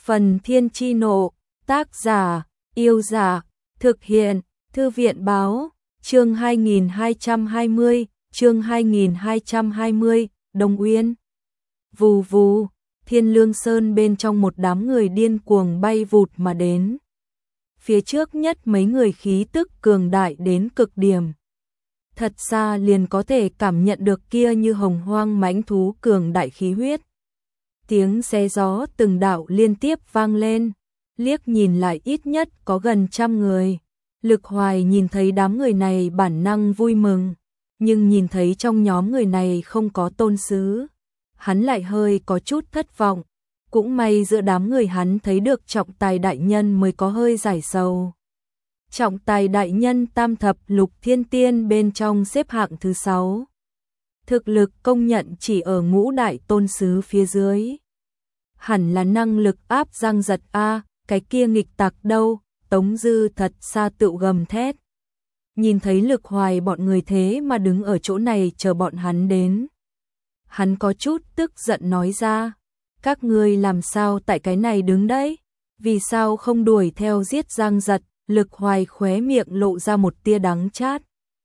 Phần Thiên Chi Nộ, tác giả, Yêu Giả, thực hiện, Thư viện Báo, chương 2220, Đông Uyên. Vù vù, Thiên Lương Sơn bên trong một đám người điên cuồng bay vụt mà đến. Phía trước nhất mấy người khí tức cường đại đến cực điểm. Thật xa liền có thể cảm nhận được kia như hồng hoang mãnh thú cường đại khí huyết. Tiếng xé gió từng đạo liên tiếp vang lên, liếc nhìn lại ít nhất có gần 100 người. Lực Hoài nhìn thấy đám người này bản năng vui mừng, nhưng nhìn thấy trong nhóm người này không có tôn sứ, hắn lại hơi có chút thất vọng. Cũng may giữa đám người hắn thấy được Trọng Tài đại nhân mới có hơi giải sầu. Trọng Tài đại nhân tam thập lục thiên tiên bên trong xếp hạng thứ 6. Thực lực công nhận chỉ ở ngũ đại tôn sứ phía dưới. Hẳn là năng lực áp Giang Giật a, cái kia nghịch tặc đâu, Tống Dư thật xa tự gầm thét. Nhìn thấy Lực Hoài bọn người thế mà đứng ở chỗ này chờ bọn hắn đến. Hắn có chút tức giận nói ra, các ngươi làm sao tại cái này đứng đấy, vì sao không đuổi theo giết Giang Giật. Lực Hoài khóe miệng lộ ra một tia đắng chát.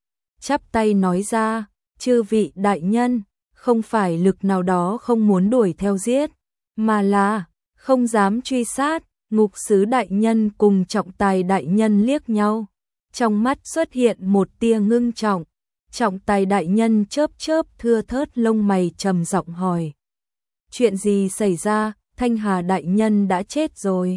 Chắp tay nói ra, chư vị đại nhân, không phải Lực nào đó không muốn đuổi theo giết, mà là không dám truy sát. Ngục sứ đại nhân cùng Trọng Tài đại nhân liếc nhau, trong mắt xuất hiện một tia ngưng trọng. Trọng Tài đại nhân chớp chớp thưa thớt lông mày trầm giọng hỏi, chuyện gì xảy ra? Thanh Hà đại nhân đã chết rồi.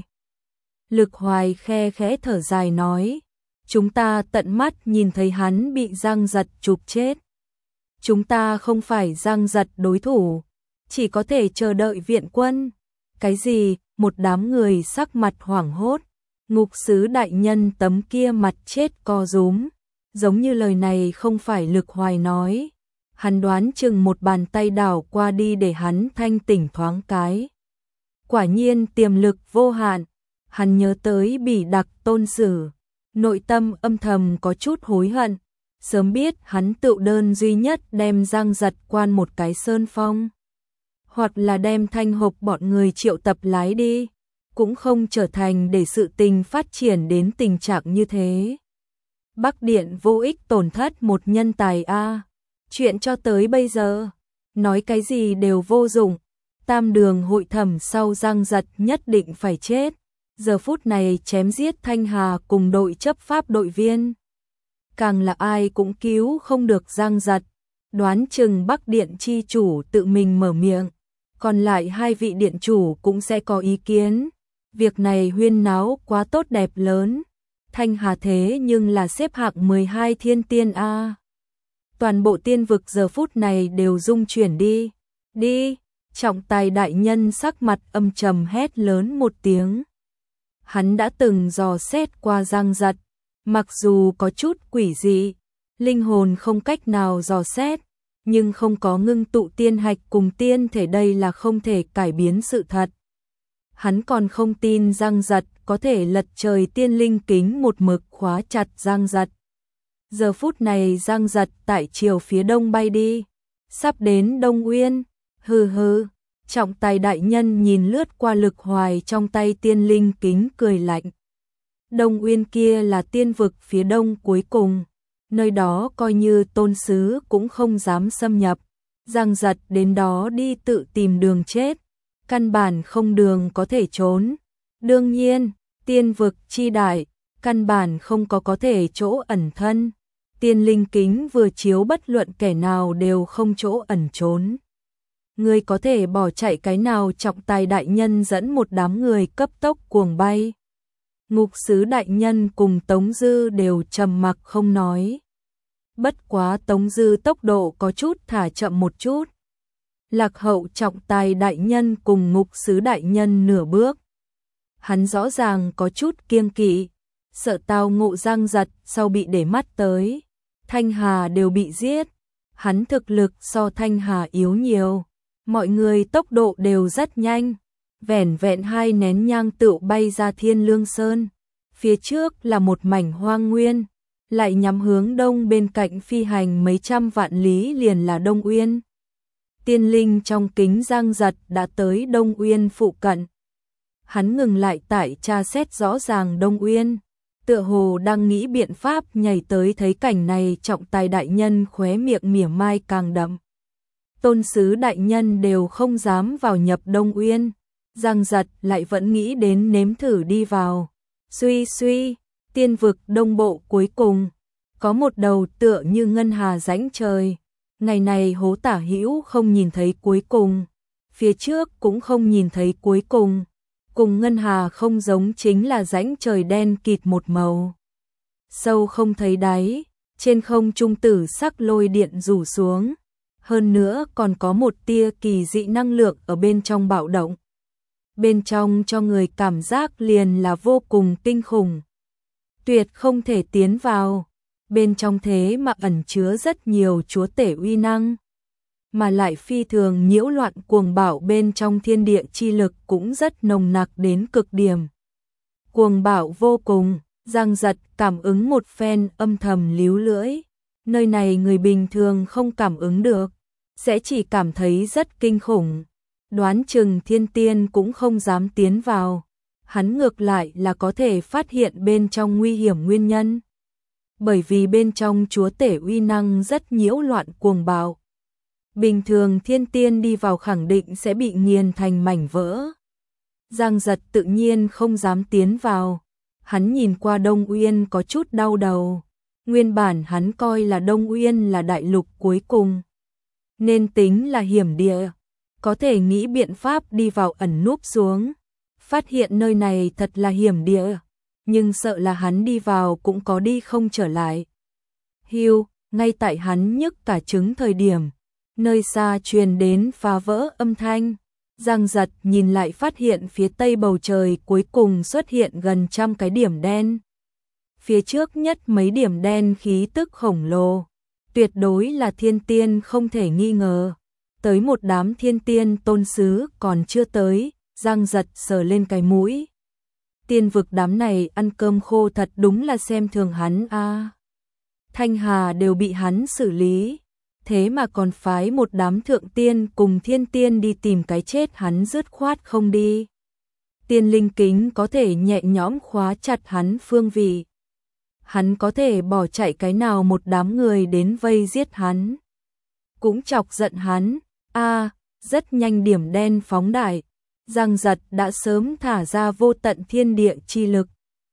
Lực Hoài khe khẽ thở dài nói, chúng ta tận mắt nhìn thấy hắn bị Giang Giật chụp chết. Chúng ta không phải Giang Giật đối thủ, chỉ có thể chờ đợi viện quân. Cái gì? Một đám người sắc mặt hoảng hốt. Ngục sứ đại nhân tấm kia mặt chết co rúm, giống như lời này không phải Lực Hoài nói. Hắn đoán chừng một bàn tay đảo qua đi để hắn thanh tỉnh thoáng cái. Quả nhiên tiềm lực vô hạn. Hắn nhớ tới Bỉ Đặc tôn sử, nội tâm âm thầm có chút hối hận. Sớm biết hắn tự đơn duy nhất đem Giang Giật quan một cái sơn phong, hoặc là đem Thanh Hộp bọn người triệu tập lái đi, cũng không trở thành để sự tình phát triển đến tình trạng như thế. Bắc Điện vô ích tổn thất một nhân tài a. Chuyện cho tới bây giờ, nói cái gì đều vô dụng. Tam đường hội thẩm sau Giang Giật nhất định phải chết. Giờ phút này chém giết Thanh Hà cùng đội chấp pháp đội viên, càng là ai cũng cứu không được Giang Giật. Đoán chừng Bắc Điện chi chủ tự mình mở miệng, còn lại hai vị điện chủ cũng sẽ có ý kiến. Việc này huyên náo quá tốt đẹp lớn. Thanh Hà thế nhưng là xếp hạng 12 thiên tiên a. Toàn bộ tiên vực giờ phút này đều rung chuyển đi. Đi, Trọng Tài đại nhân sắc mặt âm trầm hét lớn một tiếng. Hắn đã từng dò xét qua Giang Giật, mặc dù có chút quỷ dị, linh hồn không cách nào dò xét, nhưng không có ngưng tụ tiên hạch cùng tiên thể đây là không thể cải biến sự thật. Hắn còn không tin Giang Giật có thể lật trời tiên linh kính một mực khóa chặt Giang Giật. Giờ phút này Giang Giật tại chiều phía đông bay đi, sắp đến Đông Uyên. Hừ hừ. Trọng Tài đại nhân nhìn lướt qua Lực Hoài trong tay tiên linh kính cười lạnh. Đông Uyên kia là tiên vực phía đông cuối cùng, nơi đó coi như tôn sứ cũng không dám xâm nhập. Giang Giật đến đó đi tự tìm đường chết, căn bản không đường có thể trốn. Đương nhiên, tiên vực chi đại, căn bản không có thể chỗ ẩn thân. Tiên linh kính vừa chiếu bất luận kẻ nào đều không chỗ ẩn trốn. Người có thể bỏ chạy cái nào? Trọng Tài đại nhân dẫn một đám người cấp tốc cuồng bay. Ngục sứ đại nhân cùng Tống Dư đều trầm mặc không nói. Bất quá Tống Dư tốc độ có chút thả chậm một chút, lạc hậu Trọng Tài đại nhân cùng ngục sứ đại nhân nửa bước. Hắn rõ ràng có chút kiêng kỵ, sợ tao ngộ Giang Giật sau bị để mắt tới. Thanh Hà đều bị giết, hắn thực lực so Thanh Hà yếu nhiều. Mọi người tốc độ đều rất nhanh, vẻn vẹn 2 nén nhang tựu bay ra Thiên Lương Sơn. Phía trước là một mảnh hoang nguyên, lại nhắm hướng đông bên cạnh phi hành mấy trăm vạn lý liền là Đông Uyên. Tiên linh trong kính Giang Giật đã tới Đông Uyên phụ cận. Hắn ngừng lại tại tra xét rõ ràng Đông Uyên, tựa hồ đang nghĩ biện pháp nhảy tới. Thấy cảnh này, trọng tài đại nhân khóe miệng mỉa mai càng đậm. Tôn sứ đại nhân đều không dám vào nhập Đông Uyên, Giang Giật lại vẫn nghĩ đến nếm thử đi vào. Suy suy, tiên vực đông bộ cuối cùng, có một đầu tựa như ngân hà rãnh trời. Ngày này Hố Tả Hữu không nhìn thấy cuối cùng, phía trước cũng không nhìn thấy cuối cùng. Cùng ngân hà không giống chính là rãnh trời đen kịt một màu, sâu không thấy đáy, trên không trung tử sắc lôi điện rủ xuống. Hơn nữa còn có một tia kỳ dị năng lượng ở bên trong bạo động. Bên trong cho người cảm giác liền là vô cùng kinh khủng. Tuyệt không thể tiến vào. Bên trong thế mà ẩn chứa rất nhiều chúa tể uy năng. Mà lại phi thường nhiễu loạn cuồng bạo, bên trong thiên địa chi lực cũng rất nồng nặc đến cực điểm. Cuồng bạo vô cùng, Giang Giật cảm ứng một phen âm thầm líu lưỡi. Nơi này người bình thường không cảm ứng được, sẽ chỉ cảm thấy rất kinh khủng. Đoán chừng thiên tiên cũng không dám tiến vào. Hắn ngược lại là có thể phát hiện bên trong nguy hiểm nguyên nhân. Bởi vì bên trong chúa tể uy năng rất nhiễu loạn cuồng bạo. Bình thường thiên tiên đi vào khẳng định sẽ bị nghiền thành mảnh vỡ. Giang Giật tự nhiên không dám tiến vào. Hắn nhìn qua Đông Uyên có chút đau đầu. Nguyên bản hắn coi là Đông Uyên là đại lục cuối cùng, nên tính là hiểm địa, có thể nghĩ biện pháp đi vào ẩn núp xuống. Phát hiện nơi này thật là hiểm địa, nhưng sợ là hắn đi vào cũng có đi không trở lại. Hiu, ngay tại hắn nhức cả trứng thời điểm, nơi xa truyền đến phá vỡ âm thanh. Giang Giật nhìn lại phát hiện phía tây bầu trời cuối cùng xuất hiện gần 100 cái điểm đen. Phía trước nhất mấy điểm đen khí tức khổng lồ, tuyệt đối là thiên tiên không thể nghi ngờ. Tới một đám thiên tiên tôn sứ còn chưa tới, Giang Giật sờ lên cái mũi. Tiên vực đám này ăn cơm khô thật đúng là xem thường hắn a. Thanh Hà đều bị hắn xử lý, thế mà còn phái một đám thượng tiên cùng thiên tiên đi tìm cái chết, hắn dứt khoát không đi. Tiên linh kính có thể nhẹ nhõm khóa chặt hắn phương vị. Hắn có thể bỏ chạy cái nào một đám người đến vây giết hắn. Cũng chọc giận hắn. Rất nhanh điểm đen phóng đại. Giang Giật đã sớm thả ra vô tận thiên địa chi lực.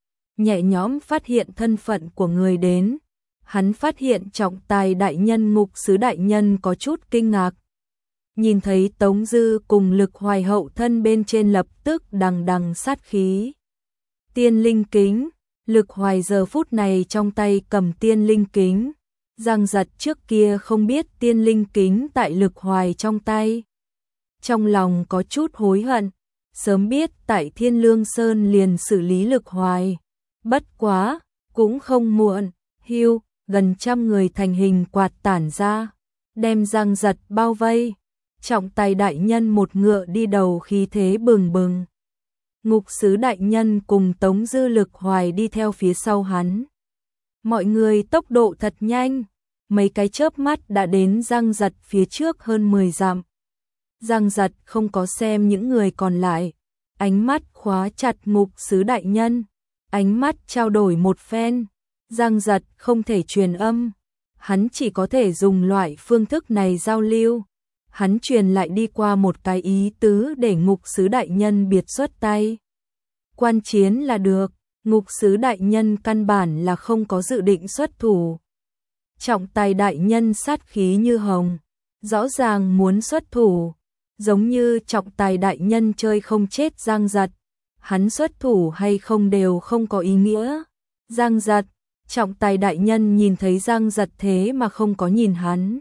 Nhẹ nhõm phát hiện thân phận của người đến. Hắn phát hiện trọng tài đại nhân Ngục Sứ đại nhân có chút kinh ngạc. Nhìn thấy Tống Dư cùng Lực Hoài hậu thân bên trên lập tức đằng đằng sát khí. Tiên linh kính. Lực Hoài giờ phút này trong tay cầm tiên linh kính. Giang Giật trước kia không biết tiên linh kính tại Lực Hoài trong tay. Trong lòng có chút hối hận, sớm biết tại Thiên Lương Sơn liền xử lý Lực Hoài. Bất quá, cũng không muộn. Hiu, gần 100 người thành hình quạt tản ra, đem Giang Giật bao vây. Trọng tài đại nhân một ngựa đi đầu, khí thế bừng bừng. Ngục Sứ đại nhân cùng Tống Dư Lực Hoài đi theo phía sau hắn. Mọi người tốc độ thật nhanh, mấy cái chớp mắt đã đến Giang Giật phía trước hơn 10 dặm. Giang Giật không có xem những người còn lại, ánh mắt khóa chặt Ngục Sứ đại nhân, ánh mắt trao đổi một phen. Giang Giật không thể truyền âm, hắn chỉ có thể dùng loại phương thức này giao lưu. Hắn truyền lại đi qua một cái ý tứ để Ngục Sứ đại nhân biệt xuất tay. Quan chiến là được, Ngục Sứ đại nhân căn bản là không có dự định xuất thủ. Trọng tài đại nhân sát khí như hồng, rõ ràng muốn xuất thủ, giống như trọng tài đại nhân chơi không chết Giang Giật. Hắn xuất thủ hay không đều không có ý nghĩa. Giang Giật, trọng tài đại nhân nhìn thấy Giang Giật thế mà không có nhìn hắn.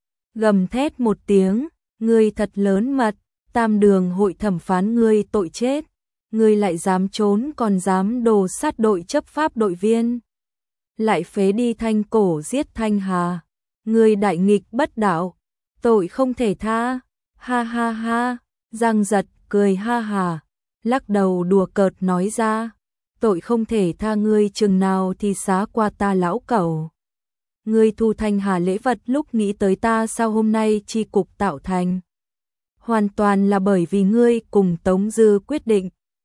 Gầm thét một tiếng, ngươi thật lớn mật, Tam Đường hội thẩm phán ngươi tội chết. Ngươi lại dám trốn, còn dám đồ sát đội chấp pháp đội viên. Lại phế đi Thanh Cổ giết Thanh Hà. Ngươi đại nghịch bất đạo, tội không thể tha. Ha ha ha, Giang Giật cười ha hà, lắc đầu đùa cợt nói ra. Tội không thể tha ngươi chừng nào thì xá qua ta lão cẩu. Ngươi thu Thanh Hà lễ vật lúc nghĩ tới ta sao hôm nay chi cục tạo thành. Hoàn toàn là bởi vì ngươi cùng Tống Dư quyết định.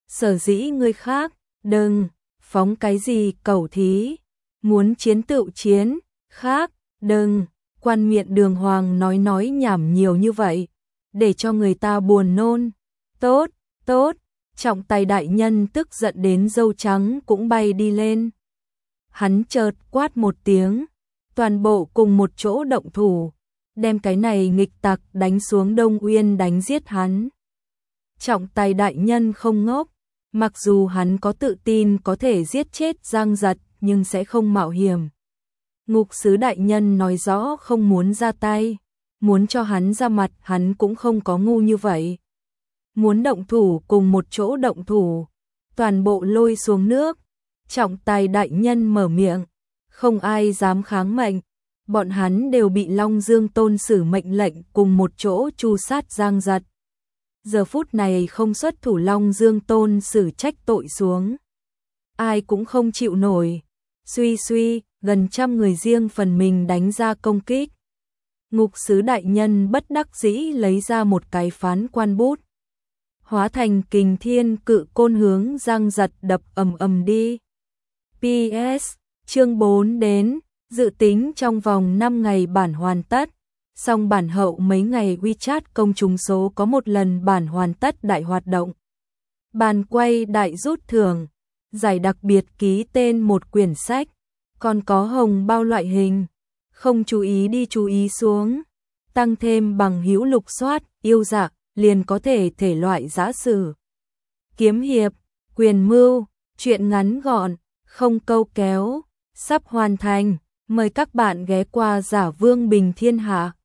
Sở dĩ người khác, đừng, phóng cái gì cẩu thí, muốn chiến tựu chiến, khác, đừng, quan miệng đường hoàng nói nhảm nhiều như vậy, để cho người ta buồn nôn. Tốt, tốt, trọng tài đại nhân tức giận đến râu trắng cũng bay đi lên. Hắn chợt quát một tiếng, toàn bộ cùng một chỗ động thủ, đem cái này nghịch tặc đánh xuống Đông Uyên đánh giết hắn. Trọng tài đại nhân không ngốc, mặc dù hắn có tự tin có thể giết chết Giang Giật nhưng sẽ không mạo hiểm. Ngục sứ đại nhân nói rõ không muốn ra tay, muốn cho hắn ra mặt hắn cũng không có ngu như vậy. Muốn động thủ cùng một chỗ động thủ, toàn bộ lôi xuống nước. Trọng tài đại nhân mở miệng, không ai dám kháng mệnh, bọn hắn đều bị Long Dương Tôn sử mệnh lệnh cùng một chỗ tru sát Giang Giật. Giờ phút này không xuất thủ Long Dương Tôn sử trách tội xuống, ai cũng không chịu nổi. Suy suy, gần trăm người riêng phần mình đánh ra công kích. Ngục sứ đại nhân bất đắc dĩ lấy ra một cái phán quan bút, hóa thành kình thiên cự côn hướng Giang Giật đập ầm ầm đi. PS, chương 4 đến, dự tính trong vòng 5 ngày bản hoàn tất, song bản hậu mấy ngày WeChat công chúng số có một lần bản hoàn tất đại hoạt động. Bàn quay đại rút thưởng, giải đặc biệt ký tên một quyển sách, còn có hồng bao loại hình, không chú ý đi chú ý xuống, tăng thêm bằng hữu lục soát, yêu dạc, liền có thể thể loại giã sử, kiếm hiệp, quyền mưu, truyện ngắn gọn, không câu kéo, sắp hoàn thành, mời các bạn ghé qua Giả Vương Bình Thiên Hạ.